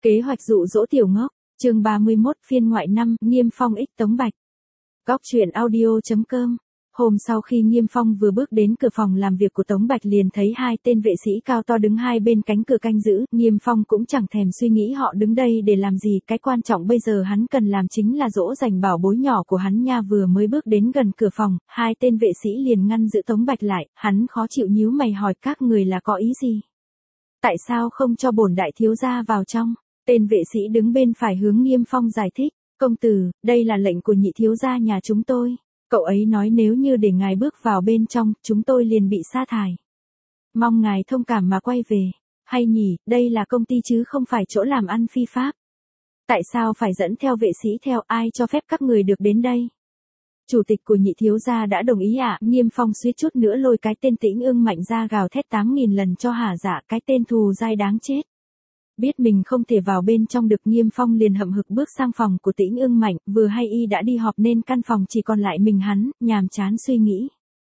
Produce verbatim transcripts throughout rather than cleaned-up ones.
Kế hoạch dụ dỗ tiểu ngốc, chương ba mươi mốt phiên ngoại năm, Nghiêm Phong ích Tống Bạch. Góc truyện audio chấm com. Hôm sau khi Nghiêm Phong vừa bước đến cửa phòng làm việc của Tống Bạch liền thấy hai tên vệ sĩ cao to đứng hai bên cánh cửa canh giữ, Nghiêm Phong cũng chẳng thèm suy nghĩ họ đứng đây để làm gì, cái quan trọng bây giờ hắn cần làm chính là dỗ dành bảo bối nhỏ của hắn nha. Vừa mới bước đến gần cửa phòng, hai tên vệ sĩ liền ngăn giữ Tống Bạch lại, hắn khó chịu nhíu mày hỏi các người là có ý gì? Tại sao không cho bổn đại thiếu gia vào trong? Tên vệ sĩ đứng bên phải hướng Nghiêm Phong giải thích, công tử, đây là lệnh của nhị thiếu gia nhà chúng tôi. Cậu ấy nói nếu như để ngài bước vào bên trong, chúng tôi liền bị sa thải. Mong ngài thông cảm mà quay về. Hay nhỉ, đây là công ty chứ không phải chỗ làm ăn phi pháp. Tại sao phải dẫn theo vệ sĩ theo, ai cho phép các người được đến đây? Chủ tịch của nhị thiếu gia đã đồng ý ạ. À? Nghiêm Phong suýt chút nữa lôi cái tên Tĩnh Ưng Mạnh ra gào thét tám nghìn lần cho hả dạ, cái tên thù dai đáng chết. Biết mình không thể vào bên trong được, Nghiêm Phong liền hậm hực bước sang phòng của Tĩnh Ưng Mạnh, vừa hay y đã đi họp nên căn phòng chỉ còn lại mình hắn, nhàm chán suy nghĩ.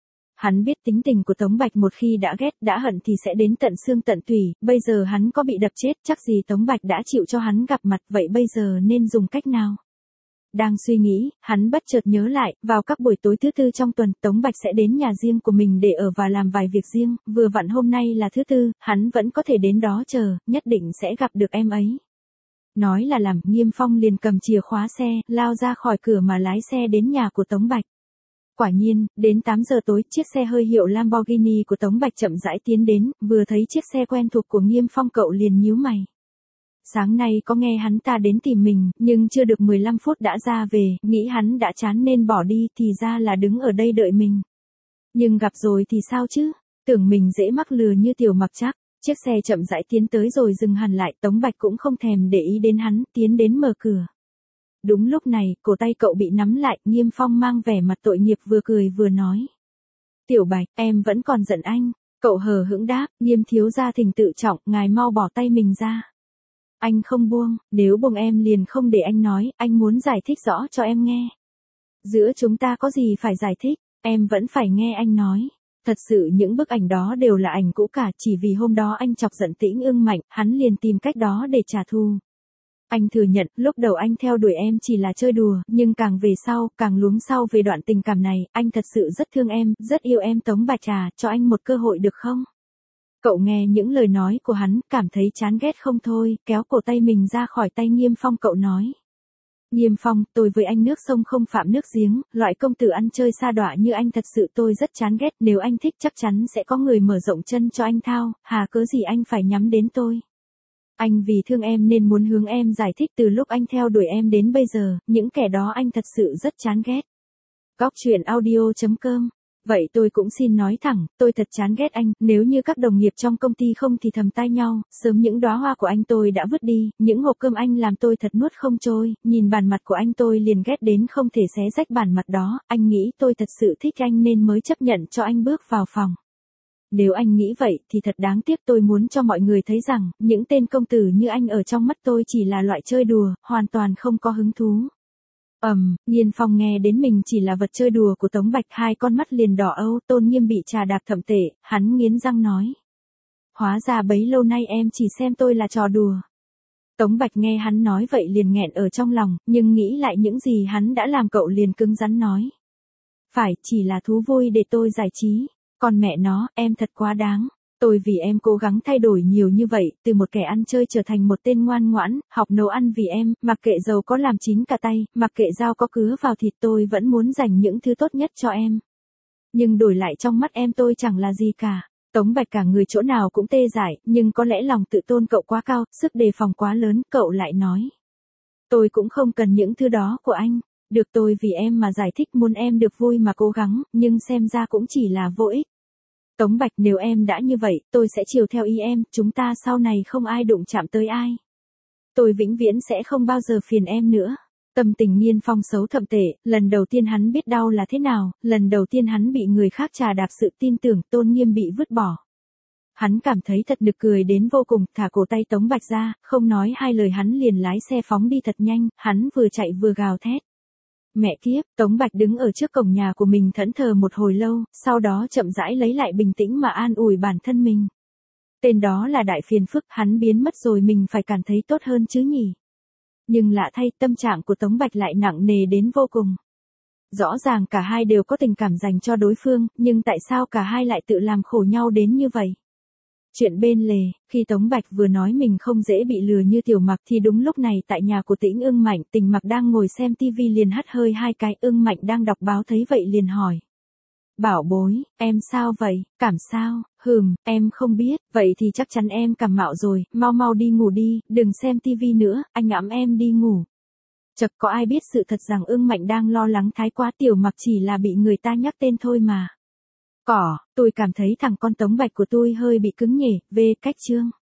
Hắn biết tính tình của Tống Bạch, một khi đã ghét, đã hận thì sẽ đến tận xương tận tủy, bây giờ hắn có bị đập chết, chắc gì Tống Bạch đã chịu cho hắn gặp mặt, vậy bây giờ nên dùng cách nào? Đang suy nghĩ, hắn bất chợt nhớ lại, vào các buổi tối thứ tư trong tuần, Tống Bạch sẽ đến nhà riêng của mình để ở và làm vài việc riêng, vừa vặn hôm nay là thứ tư, hắn vẫn có thể đến đó chờ, nhất định sẽ gặp được em ấy. Nói là làm, Nghiêm Phong liền cầm chìa khóa xe, lao ra khỏi cửa mà lái xe đến nhà của Tống Bạch. Quả nhiên, đến tám giờ tối, chiếc xe hơi hiệu Lamborghini của Tống Bạch chậm rãi tiến đến, vừa thấy chiếc xe quen thuộc của Nghiêm Phong cậu liền nhíu mày. Sáng nay có nghe hắn ta đến tìm mình, nhưng chưa được mười lăm phút đã ra về, nghĩ hắn đã chán nên bỏ đi, thì ra là đứng ở đây đợi mình. Nhưng gặp rồi thì sao chứ, tưởng mình dễ mắc lừa như tiểu mặc chắc. Chiếc xe chậm rãi tiến tới rồi dừng hẳn lại, Tống Bạch cũng không thèm để ý đến hắn, tiến đến mở cửa. Đúng lúc này, cổ tay cậu bị nắm lại, Nghiêm Phong mang vẻ mặt tội nghiệp vừa cười vừa nói. Tiểu Bạch, em vẫn còn giận anh. Cậu hờ hững đáp, Nghiêm thiếu gia thỉnh tự trọng, ngài mau bỏ tay mình ra. Anh không buông, nếu buông em liền không để anh nói, anh muốn giải thích rõ cho em nghe. Giữa chúng ta có gì phải giải thích, em vẫn phải nghe anh nói. Thật sự những bức ảnh đó đều là ảnh cũ cả, chỉ vì hôm đó anh chọc giận Tĩnh Ưng Mạnh, hắn liền tìm cách đó để trả thù. Anh thừa nhận, lúc đầu anh theo đuổi em chỉ là chơi đùa, nhưng càng về sau, càng luống sau về đoạn tình cảm này, anh thật sự rất thương em, rất yêu em. Tống Bạch à, cho anh một cơ hội được không? Cậu nghe những lời nói của hắn, cảm thấy chán ghét không thôi, kéo cổ tay mình ra khỏi tay Nghiêm Phong. Cậu nói. Nghiêm Phong, tôi với anh nước sông không phạm nước giếng, loại công tử ăn chơi sa đọa như anh thật sự tôi rất chán ghét, nếu anh thích chắc chắn sẽ có người mở rộng chân cho anh thao, hà cớ gì anh phải nhắm đến tôi. Anh vì thương em nên muốn hướng em giải thích từ lúc anh theo đuổi em đến bây giờ, những kẻ đó anh thật sự rất chán ghét. Góc truyện audio chấm com. Vậy tôi cũng xin nói thẳng, tôi thật chán ghét anh, nếu như các đồng nghiệp trong công ty không thì thầm tai nhau, sớm những đóa hoa của anh tôi đã vứt đi, những hộp cơm anh làm tôi thật nuốt không trôi, nhìn bản mặt của anh tôi liền ghét đến không thể xé rách bản mặt đó, anh nghĩ tôi thật sự thích anh nên mới chấp nhận cho anh bước vào phòng. Nếu anh nghĩ vậy thì thật đáng tiếc, tôi muốn cho mọi người thấy rằng, những tên công tử như anh ở trong mắt tôi chỉ là loại chơi đùa, hoàn toàn không có hứng thú. Ầm, um, Nghiêm Phong nghe đến mình chỉ là vật chơi đùa của Tống Bạch, hai con mắt liền đỏ âu, tôn nghiêm bị trà đạp thậm tệ, hắn nghiến răng nói. Hóa ra bấy lâu nay em chỉ xem tôi là trò đùa. Tống Bạch nghe hắn nói vậy liền nghẹn ở trong lòng, nhưng nghĩ lại những gì hắn đã làm cậu liền cứng rắn nói. Phải, chỉ là thú vui để tôi giải trí, còn mẹ nó, em thật quá đáng. Tôi vì em cố gắng thay đổi nhiều như vậy, từ một kẻ ăn chơi trở thành một tên ngoan ngoãn, học nấu ăn vì em, mặc kệ dầu có làm chín cả tay, mặc kệ dao có cứa vào thịt tôi vẫn muốn dành những thứ tốt nhất cho em. Nhưng đổi lại trong mắt em tôi chẳng là gì cả. Tống Bạch cả người chỗ nào cũng tê dại, nhưng có lẽ lòng tự tôn cậu quá cao, sức đề phòng quá lớn, cậu lại nói. Tôi cũng không cần những thứ đó của anh, được tôi vì em mà giải thích muốn em được vui mà cố gắng, nhưng xem ra cũng chỉ là vô ích. Tống Bạch, nếu em đã như vậy, tôi sẽ chiều theo ý em, chúng ta sau này không ai đụng chạm tới ai. Tôi vĩnh viễn sẽ không bao giờ phiền em nữa. Tâm tình Nghiêm Phong xấu thậm tệ, lần đầu tiên hắn biết đau là thế nào, lần đầu tiên hắn bị người khác trà đạp sự tin tưởng, tôn nghiêm bị vứt bỏ. Hắn cảm thấy thật nực cười đến vô cùng, thả cổ tay Tống Bạch ra, không nói hai lời hắn liền lái xe phóng đi thật nhanh, hắn vừa chạy vừa gào thét. Mẹ kiếp, Tống Bạch đứng ở trước cổng nhà của mình thẫn thờ một hồi lâu, sau đó chậm rãi lấy lại bình tĩnh mà an ủi bản thân mình. Tên đó là đại phiền phức, hắn biến mất rồi mình phải cảm thấy tốt hơn chứ nhỉ. Nhưng lạ thay, tâm trạng của Tống Bạch lại nặng nề đến vô cùng. Rõ ràng cả hai đều có tình cảm dành cho đối phương, nhưng tại sao cả hai lại tự làm khổ nhau đến như vậy? Chuyện bên lề, khi Tống Bạch vừa nói mình không dễ bị lừa như Tiểu Mặc thì đúng lúc này tại nhà của Tĩnh Ưng Mạnh, Tình Mặc đang ngồi xem tivi liền hắt hơi hai cái. Ưng Mạnh đang đọc báo thấy vậy liền hỏi. Bảo bối, em sao vậy, cảm sao? Hừm, em không biết, vậy thì chắc chắn em cảm mạo rồi, mau mau đi ngủ đi, đừng xem tivi nữa, anh ẵm em đi ngủ. Chật, có ai biết sự thật rằng Ưng Mạnh đang lo lắng thái quá. Tiểu Mặc chỉ là bị người ta nhắc tên thôi mà. Cỏ, tôi cảm thấy thằng con Tống Bạch của tôi hơi bị cứng nhỉ, về cách chương.